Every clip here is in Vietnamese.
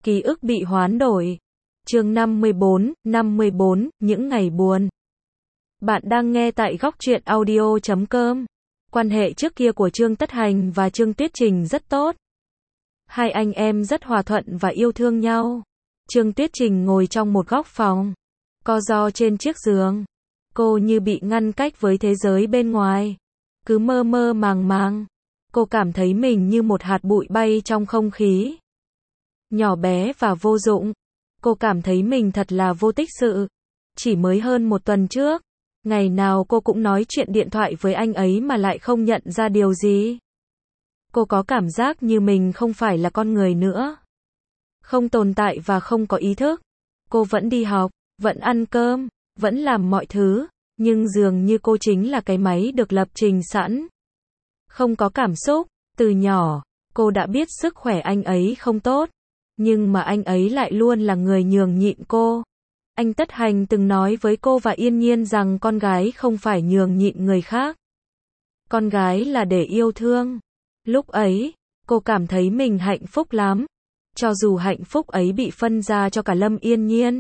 Ký ức bị hoán đổi. Chương 54, những ngày buồn. Bạn đang nghe tại Góc Truyện Audio.com. Quan hệ trước kia của Trương Tất Hành và Trương Tuyết Trình rất tốt. Hai anh em rất hòa thuận và yêu thương nhau. Trương Tuyết Trình ngồi trong một góc phòng, co ro trên chiếc giường. Cô như bị ngăn cách với thế giới bên ngoài. Cứ mơ mơ màng màng. Cô cảm thấy mình như một hạt bụi bay trong không khí. Nhỏ bé và vô dụng. Cô cảm thấy mình thật là vô tích sự. Chỉ mới hơn một tuần trước, ngày nào cô cũng nói chuyện điện thoại với anh ấy mà lại không nhận ra điều gì. Cô có cảm giác như mình không phải là con người nữa. Không tồn tại và không có ý thức. Cô vẫn đi học, vẫn ăn cơm, vẫn làm mọi thứ, nhưng dường như cô chính là cái máy được lập trình sẵn. Không có cảm xúc. Từ nhỏ, cô đã biết sức khỏe anh ấy không tốt. Nhưng mà anh ấy lại luôn là người nhường nhịn cô. Anh Tất Hành từng nói với cô và Yên Nhiên rằng con gái không phải nhường nhịn người khác. Con gái là để yêu thương. Lúc ấy, cô cảm thấy mình hạnh phúc lắm. Cho dù hạnh phúc ấy bị phân ra cho cả Lâm Yên Nhiên.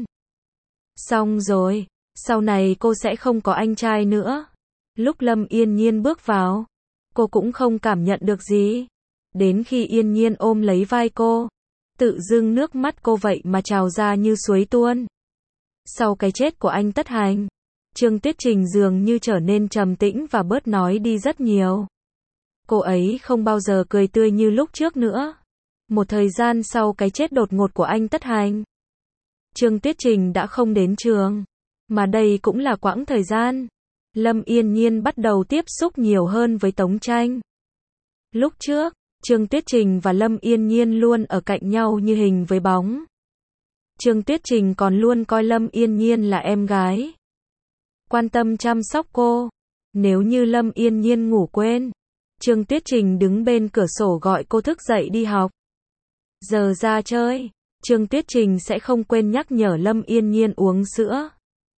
Xong rồi, sau này cô sẽ không có anh trai nữa. Lúc Lâm Yên Nhiên bước vào, cô cũng không cảm nhận được gì. Đến khi Yên Nhiên ôm lấy vai cô, tự dưng nước mắt cô vậy mà trào ra như suối tuôn. Sau cái chết của anh Tất Hành, Trương Tuyết Trình dường như trở nên trầm tĩnh và bớt nói đi rất nhiều. Cô ấy không bao giờ cười tươi như lúc trước nữa. Một thời gian sau cái chết đột ngột của anh Tất Hành, Trương Tuyết Trình đã không đến trường. Mà đây cũng là quãng thời gian Lâm Yên Nhiên bắt đầu tiếp xúc nhiều hơn với Tống Tranh. Lúc trước, Trương Tuyết Trình và Lâm Yên Nhiên luôn ở cạnh nhau như hình với bóng. Trương Tuyết Trình còn luôn coi Lâm Yên Nhiên là em gái. Quan tâm chăm sóc cô. Nếu như Lâm Yên Nhiên ngủ quên, Trương Tuyết Trình đứng bên cửa sổ gọi cô thức dậy đi học. Giờ ra chơi, Trương Tuyết Trình sẽ không quên nhắc nhở Lâm Yên Nhiên uống sữa.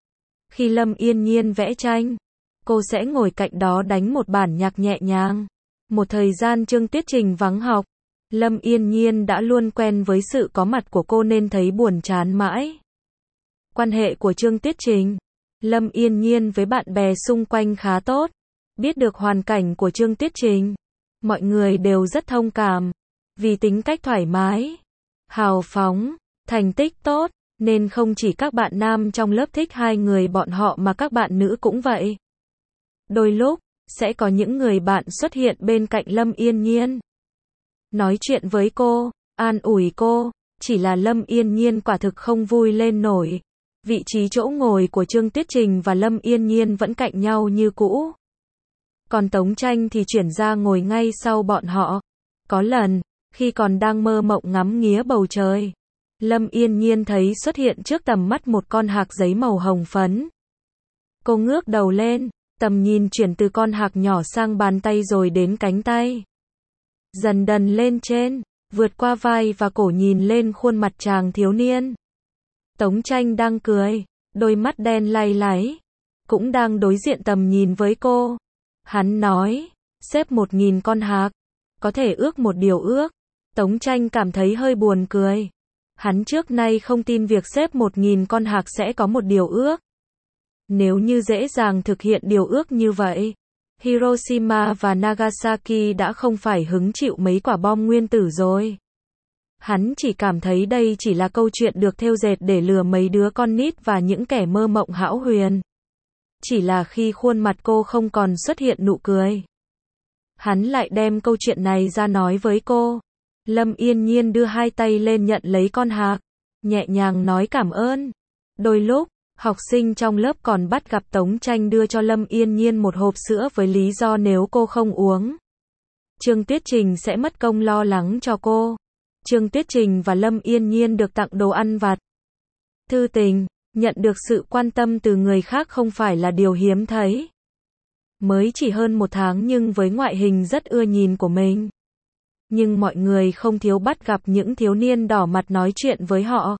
Khi Lâm Yên Nhiên vẽ tranh, cô sẽ ngồi cạnh đó đánh một bản nhạc nhẹ nhàng. Một thời gian Trương Tuyết Trình vắng học, Lâm Yên Nhiên đã luôn quen với sự có mặt của cô nên thấy buồn chán mãi. Quan hệ của Trương Tuyết Trình, Lâm Yên Nhiên với bạn bè xung quanh khá tốt. Biết được hoàn cảnh của Trương Tuyết Trình, mọi người đều rất thông cảm. Vì tính cách thoải mái, hào phóng, thành tích tốt, nên không chỉ các bạn nam trong lớp thích hai người bọn họ mà các bạn nữ cũng vậy. Đôi lúc, sẽ có những người bạn xuất hiện bên cạnh Lâm Yên Nhiên. Nói chuyện với cô, an ủi cô, chỉ là Lâm Yên Nhiên quả thực không vui lên nổi. Vị trí chỗ ngồi của Trương Tuyết Trình và Lâm Yên Nhiên vẫn cạnh nhau như cũ. Còn Tống Tranh thì chuyển ra ngồi ngay sau bọn họ. Có lần, khi còn đang mơ mộng ngắm nghía bầu trời, Lâm Yên Nhiên thấy xuất hiện trước tầm mắt một con hạc giấy màu hồng phấn. Cô ngước đầu lên, tầm nhìn chuyển từ con hạc nhỏ sang bàn tay rồi đến cánh tay. Dần dần lên trên, vượt qua vai và cổ nhìn lên khuôn mặt chàng thiếu niên. Tống Tranh đang cười, đôi mắt đen lay láy, cũng đang đối diện tầm nhìn với cô. Hắn nói, xếp 1000 con hạc, có thể ước một điều ước. Tống Tranh cảm thấy hơi buồn cười. Hắn trước nay không tin việc xếp 1000 con hạc sẽ có một điều ước. Nếu như dễ dàng thực hiện điều ước như vậy, Hiroshima và Nagasaki đã không phải hứng chịu mấy quả bom nguyên tử rồi. Hắn chỉ cảm thấy đây chỉ là câu chuyện được thêu dệt để lừa mấy đứa con nít và những kẻ mơ mộng hão huyền. Chỉ là khi khuôn mặt cô không còn xuất hiện nụ cười, hắn lại đem câu chuyện này ra nói với cô. Lâm Yên Nhiên đưa hai tay lên nhận lấy con hạc, nhẹ nhàng nói cảm ơn. Đôi lúc, học sinh trong lớp còn bắt gặp Tống Tranh đưa cho Lâm Yên Nhiên một hộp sữa với lý do nếu cô không uống, Trương Tuyết Trình sẽ mất công lo lắng cho cô. Trương Tuyết Trình và Lâm Yên Nhiên được tặng đồ ăn vặt. Thư tình, nhận được sự quan tâm từ người khác không phải là điều hiếm thấy. Mới chỉ hơn một tháng nhưng với ngoại hình rất ưa nhìn của mình. Nhưng mọi người không thiếu bắt gặp những thiếu niên đỏ mặt nói chuyện với họ.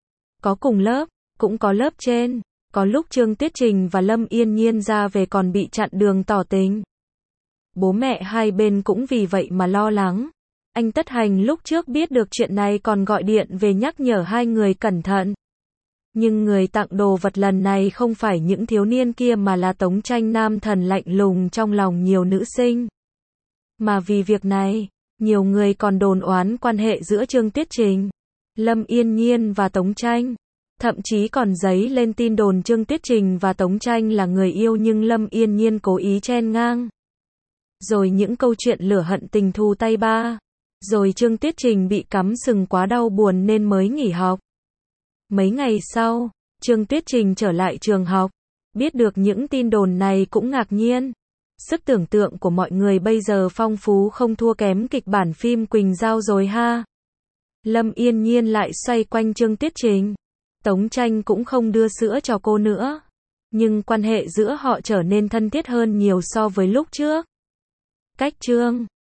Có cùng lớp, cũng có lớp trên. Có lúc Trương Tuyết Trình và Lâm Yên Nhiên ra về còn bị chặn đường tỏ tình. Bố mẹ hai bên cũng vì vậy mà lo lắng. Anh Tất Hành lúc trước biết được chuyện này còn gọi điện về nhắc nhở hai người cẩn thận. Nhưng người tặng đồ vật lần này không phải những thiếu niên kia mà là Tống Tranh, nam thần lạnh lùng trong lòng nhiều nữ sinh. Mà vì việc này, nhiều người còn đồn oán quan hệ giữa Trương Tiết Trình, Lâm Yên Nhiên và Tống Tranh. Thậm chí còn dấy lên tin đồn Trương Tiết Trình và Tống Tranh là người yêu nhưng Lâm Yên Nhiên cố ý chen ngang. Rồi những câu chuyện lửa hận tình thù tay ba. Rồi Trương Tiết Trình bị cắm sừng quá đau buồn nên mới nghỉ học. Mấy ngày sau, Trương Tiết Trình trở lại trường học. Biết được những tin đồn này cũng ngạc nhiên. Sức tưởng tượng của mọi người bây giờ phong phú không thua kém kịch bản phim Quỳnh Giao rồi ha. Lâm Yên Nhiên lại xoay quanh Trương Tiết Trình. Tống Tranh cũng không đưa sữa cho cô nữa. Nhưng quan hệ giữa họ trở nên thân thiết hơn nhiều so với lúc trước. Cách Trương